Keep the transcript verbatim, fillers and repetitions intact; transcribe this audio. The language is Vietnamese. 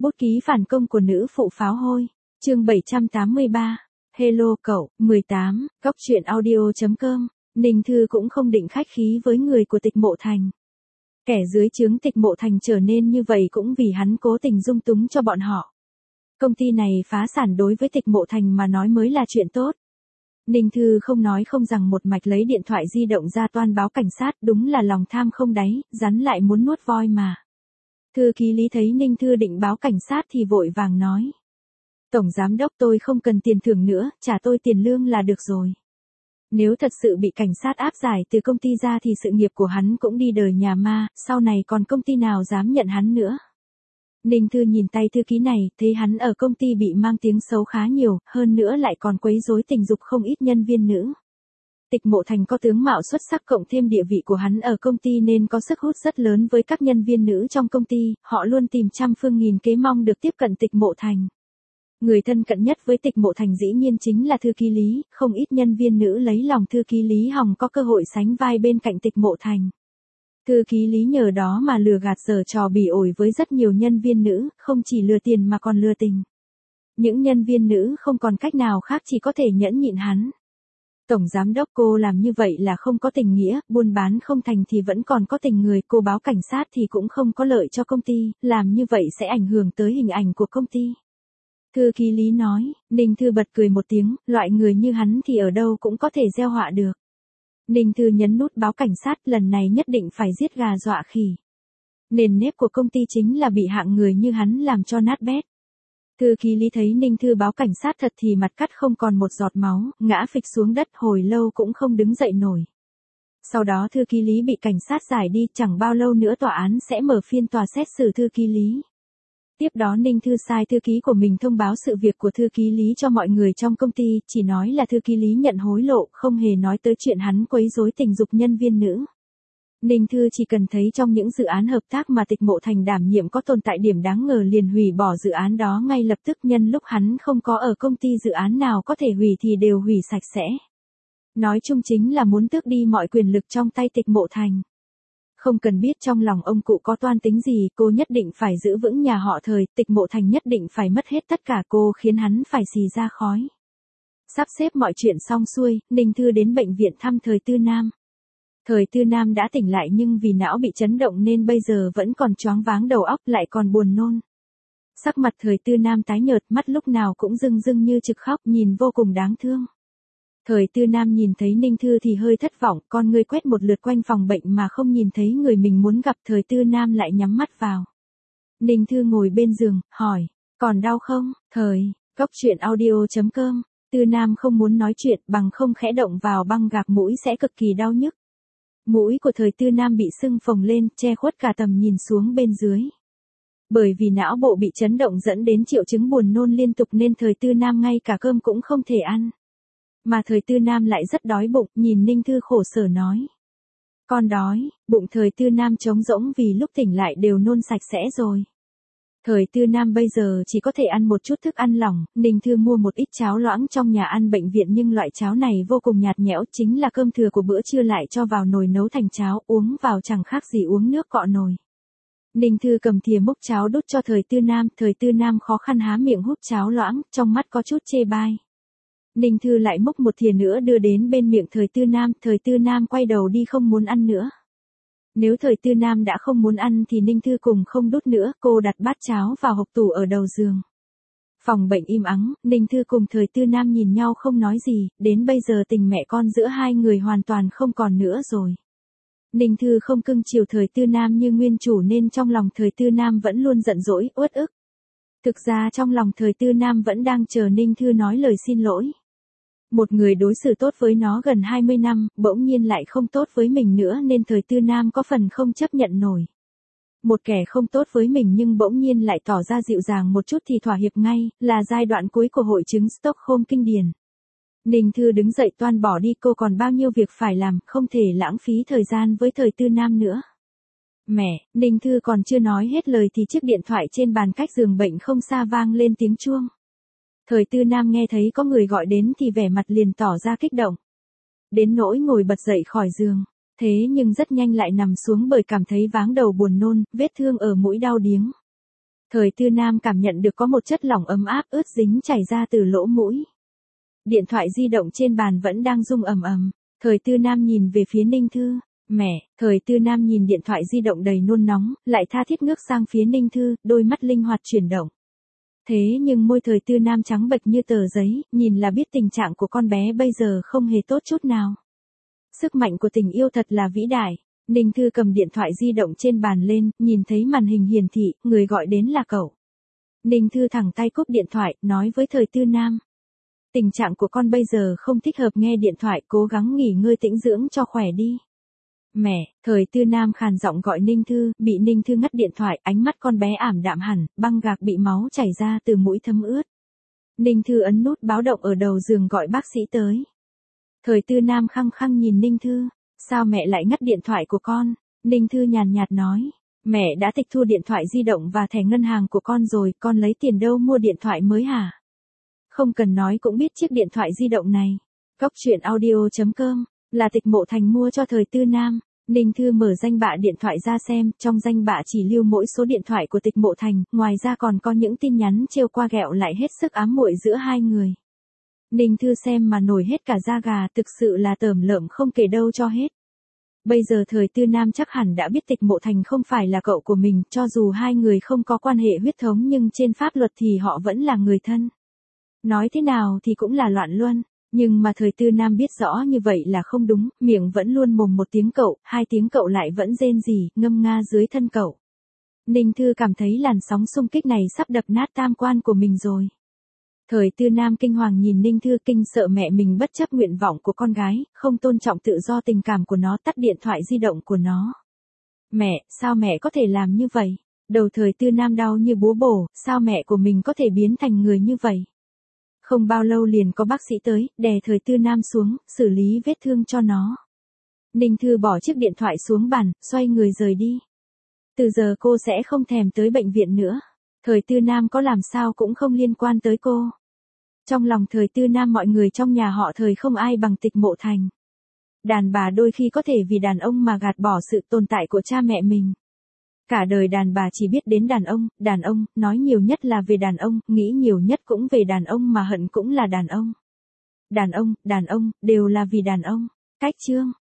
Bút ký phản công của nữ phụ pháo hôi. Chương bảy trăm tám mươi ba. Hello cậu, mười tám, Cóc truyện audio chấm com. Ninh Thư cũng không định khách khí với người của Tịch Mộ Thành. Kẻ dưới trướng Tịch Mộ Thành trở nên như vậy cũng vì hắn cố tình dung túng cho bọn họ. Công ty này phá sản đối với Tịch Mộ Thành mà nói mới là chuyện tốt. Ninh Thư không nói không rằng một mạch lấy điện thoại di động ra toan báo cảnh sát, đúng là lòng tham không đáy, rắn lại muốn nuốt voi mà. Thư ký Lý thấy Ninh Thư định báo cảnh sát thì vội vàng nói. Tổng giám đốc, tôi không cần tiền thưởng nữa, trả tôi tiền lương là được rồi. Nếu thật sự bị cảnh sát áp giải từ công ty ra thì sự nghiệp của hắn cũng đi đời nhà ma, sau này còn công ty nào dám nhận hắn nữa. Ninh Thư nhìn tay thư ký này, thấy hắn ở công ty bị mang tiếng xấu khá nhiều, hơn nữa lại còn quấy rối tình dục không ít nhân viên nữ. Tịch Mộ Thành có tướng mạo xuất sắc cộng thêm địa vị của hắn ở công ty nên có sức hút rất lớn với các nhân viên nữ trong công ty, họ luôn tìm trăm phương nghìn kế mong được tiếp cận Tịch Mộ Thành. Người thân cận nhất với Tịch Mộ Thành dĩ nhiên chính là thư ký Lý, không ít nhân viên nữ lấy lòng thư ký Lý hòng có cơ hội sánh vai bên cạnh Tịch Mộ Thành. Thư ký Lý nhờ đó mà lừa gạt giở trò bỉ ổi với rất nhiều nhân viên nữ, không chỉ lừa tiền mà còn lừa tình. Những nhân viên nữ không còn cách nào khác chỉ có thể nhẫn nhịn hắn. Tổng giám đốc, cô làm như vậy là không có tình nghĩa, buôn bán không thành thì vẫn còn có tình người, cô báo cảnh sát thì cũng không có lợi cho công ty, làm như vậy sẽ ảnh hưởng tới hình ảnh của công ty. Thư ký Lý nói. Ninh Thư bật cười một tiếng, loại người như hắn thì ở đâu cũng có thể gieo họa được. Ninh Thư nhấn nút báo cảnh sát, lần này nhất định phải giết gà dọa khỉ. Nền nếp của công ty chính là bị hạng người như hắn làm cho nát bét. Thư ký Lý thấy Ninh Thư báo cảnh sát thật thì mặt cắt không còn một giọt máu, ngã phịch xuống đất hồi lâu cũng không đứng dậy nổi. Sau đó thư ký Lý bị cảnh sát giải đi, chẳng bao lâu nữa tòa án sẽ mở phiên tòa xét xử thư ký Lý. Tiếp đó Ninh Thư sai thư ký của mình thông báo sự việc của thư ký Lý cho mọi người trong công ty, chỉ nói là thư ký Lý nhận hối lộ, không hề nói tới chuyện hắn quấy rối tình dục nhân viên nữ. Ninh Thư chỉ cần thấy trong những dự án hợp tác mà Tịch Mộ Thành đảm nhiệm có tồn tại điểm đáng ngờ liền hủy bỏ dự án đó ngay lập tức, nhân lúc hắn không có ở công ty dự án nào có thể hủy thì đều hủy sạch sẽ. Nói chung chính là muốn tước đi mọi quyền lực trong tay Tịch Mộ Thành. Không cần biết trong lòng ông cụ có toan tính gì, cô nhất định phải giữ vững nhà họ Thời, Tịch Mộ Thành nhất định phải mất hết tất cả, cô khiến hắn phải xì ra khói. Sắp xếp mọi chuyện xong xuôi, Ninh Thư đến bệnh viện thăm Thời Tư Nam. Thời Tư Nam đã tỉnh lại nhưng vì não bị chấn động nên bây giờ vẫn còn choáng váng đầu óc, lại còn buồn nôn. Sắc mặt Thời Tư Nam tái nhợt, mắt lúc nào cũng rưng rưng như trực khóc, nhìn vô cùng đáng thương. Thời Tư Nam nhìn thấy Ninh Thư thì hơi thất vọng, con ngươi quét một lượt quanh phòng bệnh mà không nhìn thấy người mình muốn gặp. Thời Tư Nam lại nhắm mắt vào. Ninh Thư ngồi bên giường, hỏi, còn đau không? Thời, Cóc truyện audio chấm com. Tư Nam không muốn nói chuyện, bằng không khẽ động vào băng gạc mũi sẽ cực kỳ đau nhức. Mũi của Thời Tư Nam bị sưng phồng lên, che khuất cả tầm nhìn xuống bên dưới. Bởi vì não bộ bị chấn động dẫn đến triệu chứng buồn nôn liên tục nên Thời Tư Nam ngay cả cơm cũng không thể ăn. Mà Thời Tư Nam lại rất đói bụng, nhìn Ninh Thư khổ sở nói. Con đói, bụng Thời Tư Nam trống rỗng vì lúc tỉnh lại đều nôn sạch sẽ rồi. Thời Tư Nam bây giờ chỉ có thể ăn một chút thức ăn lỏng, Ninh Thư mua một ít cháo loãng trong nhà ăn bệnh viện nhưng loại cháo này vô cùng nhạt nhẽo, chính là cơm thừa của bữa trưa lại cho vào nồi nấu thành cháo, uống vào chẳng khác gì uống nước cọ nồi. Ninh Thư cầm thìa múc cháo đút cho Thời Tư Nam, Thời Tư Nam khó khăn há miệng hút cháo loãng, trong mắt có chút chê bai. Ninh Thư lại múc một thìa nữa đưa đến bên miệng Thời Tư Nam, Thời Tư Nam quay đầu đi không muốn ăn nữa. Nếu Thời Tư Nam đã không muốn ăn thì Ninh Thư cùng không đút nữa, cô đặt bát cháo vào hộc tủ ở đầu giường. Phòng bệnh im ắng, Ninh Thư cùng Thời Tư Nam nhìn nhau không nói gì, đến bây giờ tình mẹ con giữa hai người hoàn toàn không còn nữa rồi. Ninh Thư không cưng chiều Thời Tư Nam như nguyên chủ nên trong lòng Thời Tư Nam vẫn luôn giận dỗi, uất ức. Thực ra trong lòng Thời Tư Nam vẫn đang chờ Ninh Thư nói lời xin lỗi. Một người đối xử tốt với nó gần hai mươi năm, bỗng nhiên lại không tốt với mình nữa nên Thời Tư Nam có phần không chấp nhận nổi. Một kẻ không tốt với mình nhưng bỗng nhiên lại tỏ ra dịu dàng một chút thì thỏa hiệp ngay, là giai đoạn cuối của hội chứng Stockholm kinh điển. Ninh Thư đứng dậy toan bỏ đi, cô còn bao nhiêu việc phải làm, không thể lãng phí thời gian với Thời Tư Nam nữa. Mẹ, Ninh Thư còn chưa nói hết lời thì chiếc điện thoại trên bàn cách giường bệnh không xa vang lên tiếng chuông. Thời Tư Nam nghe thấy có người gọi đến thì vẻ mặt liền tỏ ra kích động. Đến nỗi ngồi bật dậy khỏi giường, thế nhưng rất nhanh lại nằm xuống bởi cảm thấy váng đầu buồn nôn, vết thương ở mũi đau điếng. Thời Tư Nam cảm nhận được có một chất lỏng ấm áp ướt dính chảy ra từ lỗ mũi. Điện thoại di động trên bàn vẫn đang rung ầm ầm. Thời Tư Nam nhìn về phía Ninh Thư. Mẹ, Thời Tư Nam nhìn điện thoại di động đầy nôn nóng, lại tha thiết ngước sang phía Ninh Thư, đôi mắt linh hoạt chuyển động. Thế nhưng môi Thời Tư Nam trắng bệch như tờ giấy, nhìn là biết tình trạng của con bé bây giờ không hề tốt chút nào. Sức mạnh của tình yêu thật là vĩ đại. Ninh Thư cầm điện thoại di động trên bàn lên, nhìn thấy màn hình hiển thị, người gọi đến là cậu. Ninh Thư thẳng tay cúp điện thoại, nói với Thời Tư Nam. Tình trạng của con bây giờ không thích hợp nghe điện thoại, cố gắng nghỉ ngơi tĩnh dưỡng cho khỏe đi. Mẹ, Thời Tư Nam khàn giọng gọi Ninh Thư, bị Ninh Thư ngắt điện thoại, ánh mắt con bé ảm đạm hẳn, băng gạc bị máu chảy ra từ mũi thấm ướt. Ninh Thư ấn nút báo động ở đầu giường gọi bác sĩ tới. Thời Tư Nam khăng khăng nhìn Ninh Thư, sao mẹ lại ngắt điện thoại của con? Ninh Thư nhàn nhạt nói, mẹ đã tịch thu điện thoại di động và thẻ ngân hàng của con rồi, con lấy tiền đâu mua điện thoại mới hả? Không cần nói cũng biết chiếc điện thoại di động này. Cóc truyện audio chấm com là Tịch Mộ Thành mua cho Thời Tư Nam. Ninh Thư mở danh bạ điện thoại ra xem, trong danh bạ chỉ lưu mỗi số điện thoại của Tịch Mộ Thành, ngoài ra còn có những tin nhắn trêu qua ghẹo lại hết sức ám muội giữa hai người. Ninh Thư xem mà nổi hết cả da gà, thực sự là tởm lợm không kể đâu cho hết. Bây giờ Thời Tư Nam chắc hẳn đã biết Tịch Mộ Thành không phải là cậu của mình, cho dù hai người không có quan hệ huyết thống nhưng trên pháp luật thì họ vẫn là người thân. Nói thế nào thì cũng là loạn luân, nhưng mà Thời Tư Nam biết rõ như vậy là không đúng, miệng vẫn luôn mồm một tiếng cậu, hai tiếng cậu lại vẫn rên rỉ, ngâm nga dưới thân cậu. Ninh Thư cảm thấy làn sóng xung kích này sắp đập nát tam quan của mình rồi. Thời Tư Nam kinh hoàng nhìn Ninh Thư, kinh sợ mẹ mình bất chấp nguyện vọng của con gái, không tôn trọng tự do tình cảm của nó, tắt điện thoại di động của nó. Mẹ, sao mẹ có thể làm như vậy? Đầu Thời Tư Nam đau như búa bổ, sao mẹ của mình có thể biến thành người như vậy? Không bao lâu liền có bác sĩ tới, đè Thời Tư Nam xuống, xử lý vết thương cho nó. Ninh Thư bỏ chiếc điện thoại xuống bàn, xoay người rời đi. Từ giờ cô sẽ không thèm tới bệnh viện nữa. Thời Tư Nam có làm sao cũng không liên quan tới cô. Trong lòng Thời Tư Nam mọi người trong nhà họ Thời không ai bằng Tịch Mộ Thành. Đàn bà đôi khi có thể vì đàn ông mà gạt bỏ sự tồn tại của cha mẹ mình. Cả đời đàn bà chỉ biết đến đàn ông, đàn ông, nói nhiều nhất là về đàn ông, nghĩ nhiều nhất cũng về đàn ông mà hận cũng là đàn ông. Đàn ông, đàn ông, đều là vì đàn ông. Cách chương